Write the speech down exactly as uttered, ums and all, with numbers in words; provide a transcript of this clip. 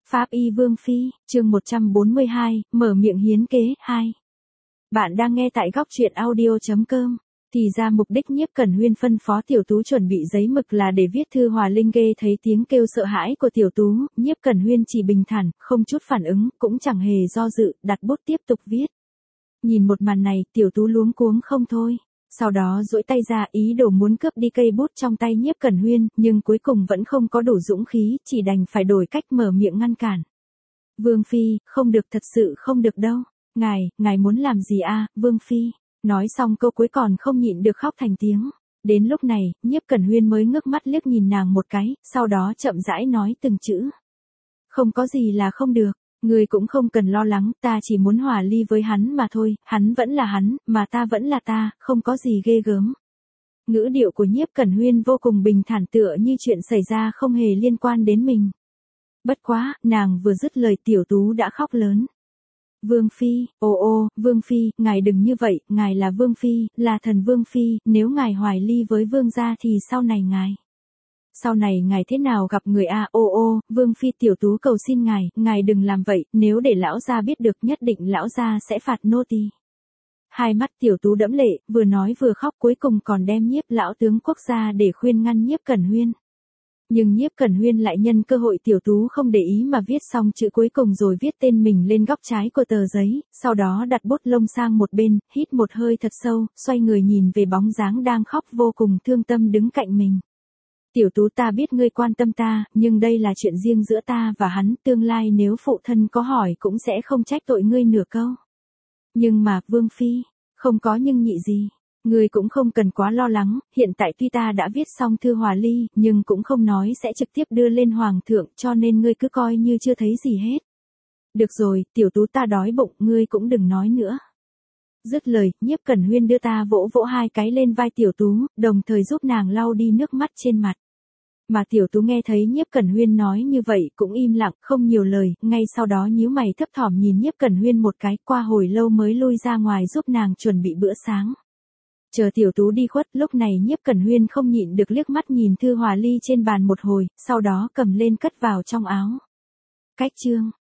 Pháp y Vương Phi, chương một trăm bốn mươi hai, mở miệng hiến kế, hai. Bạn đang nghe tại góc truyện audio chấm com. Thì ra mục đích Nhiếp Cẩn Huyên phân phó Tiểu Tú chuẩn bị giấy mực là để viết thư hòa linh. Ghê thấy tiếng kêu sợ hãi của Tiểu Tú, Nhiếp Cẩn Huyên chỉ bình thản, không chút phản ứng, cũng chẳng hề do dự, đặt bút tiếp tục viết. Nhìn một màn này, Tiểu Tú luống cuống không thôi. Sau đó duỗi tay ra ý đồ muốn cướp đi cây bút trong tay Nhiếp Cẩn Huyên, nhưng cuối cùng vẫn không có đủ dũng khí, chỉ đành phải đổi cách mở miệng ngăn cản. Vương Phi, không được, thật sự không được đâu. Ngài, ngài muốn làm gì a, Vương Phi? Nói xong câu cuối còn không nhịn được khóc thành tiếng. Đến lúc này, Nhiếp Cẩn Huyên mới ngước mắt liếc nhìn nàng một cái, sau đó chậm rãi nói từng chữ. Không có gì là không được. Ngươi cũng không cần lo lắng, ta chỉ muốn hòa ly với hắn mà thôi, hắn vẫn là hắn, mà ta vẫn là ta, không có gì ghê gớm. Ngữ điệu của Nhiếp Cẩn Huyên vô cùng bình thản tựa như chuyện xảy ra không hề liên quan đến mình. Bất quá, nàng vừa dứt lời Tiểu Tú đã khóc lớn. Vương Phi, ô ô, Vương Phi, ngài đừng như vậy, ngài là Vương Phi, là thần Vương Phi, nếu ngài hoài ly với Vương gia thì sau này ngài... Sau này ngài thế nào gặp người a, ô ô, Vương Phi, Tiểu Tú cầu xin ngài, ngài đừng làm vậy, nếu để lão gia biết được nhất định lão gia sẽ phạt nô tỳ. Hai mắt Tiểu Tú đẫm lệ, vừa nói vừa khóc, cuối cùng còn đem Nhiếp lão tướng quốc gia để khuyên ngăn Nhiếp Cẩn Huyên. Nhưng Nhiếp Cẩn Huyên lại nhân cơ hội Tiểu Tú không để ý mà viết xong chữ cuối cùng rồi viết tên mình lên góc trái của tờ giấy, sau đó đặt bút lông sang một bên, hít một hơi thật sâu, xoay người nhìn về bóng dáng đang khóc vô cùng thương tâm đứng cạnh mình. Tiểu Tú, ta biết ngươi quan tâm ta, nhưng đây là chuyện riêng giữa ta và hắn, tương lai nếu phụ thân có hỏi cũng sẽ không trách tội ngươi nửa câu. Nhưng mà, Vương Phi, không có nhưng nhị gì. Ngươi cũng không cần quá lo lắng, hiện tại tuy ta đã viết xong thư hòa ly, nhưng cũng không nói sẽ trực tiếp đưa lên hoàng thượng, cho nên ngươi cứ coi như chưa thấy gì hết. Được rồi, Tiểu Tú, ta đói bụng, ngươi cũng đừng nói nữa. Dứt lời, Nhiếp Cẩn Huyên đưa ta vỗ vỗ hai cái lên vai Tiểu Tú, đồng thời giúp nàng lau đi nước mắt trên mặt. Mà Tiểu Tú nghe thấy Nhiếp Cẩn Huyên nói như vậy cũng im lặng, không nhiều lời, ngay sau đó nhíu mày thấp thỏm nhìn Nhiếp Cẩn Huyên một cái, qua hồi lâu mới lui ra ngoài giúp nàng chuẩn bị bữa sáng. Chờ Tiểu Tú đi khuất, lúc này Nhiếp Cẩn Huyên không nhịn được liếc mắt nhìn thư hòa ly trên bàn một hồi, sau đó cầm lên cất vào trong áo. Cách chương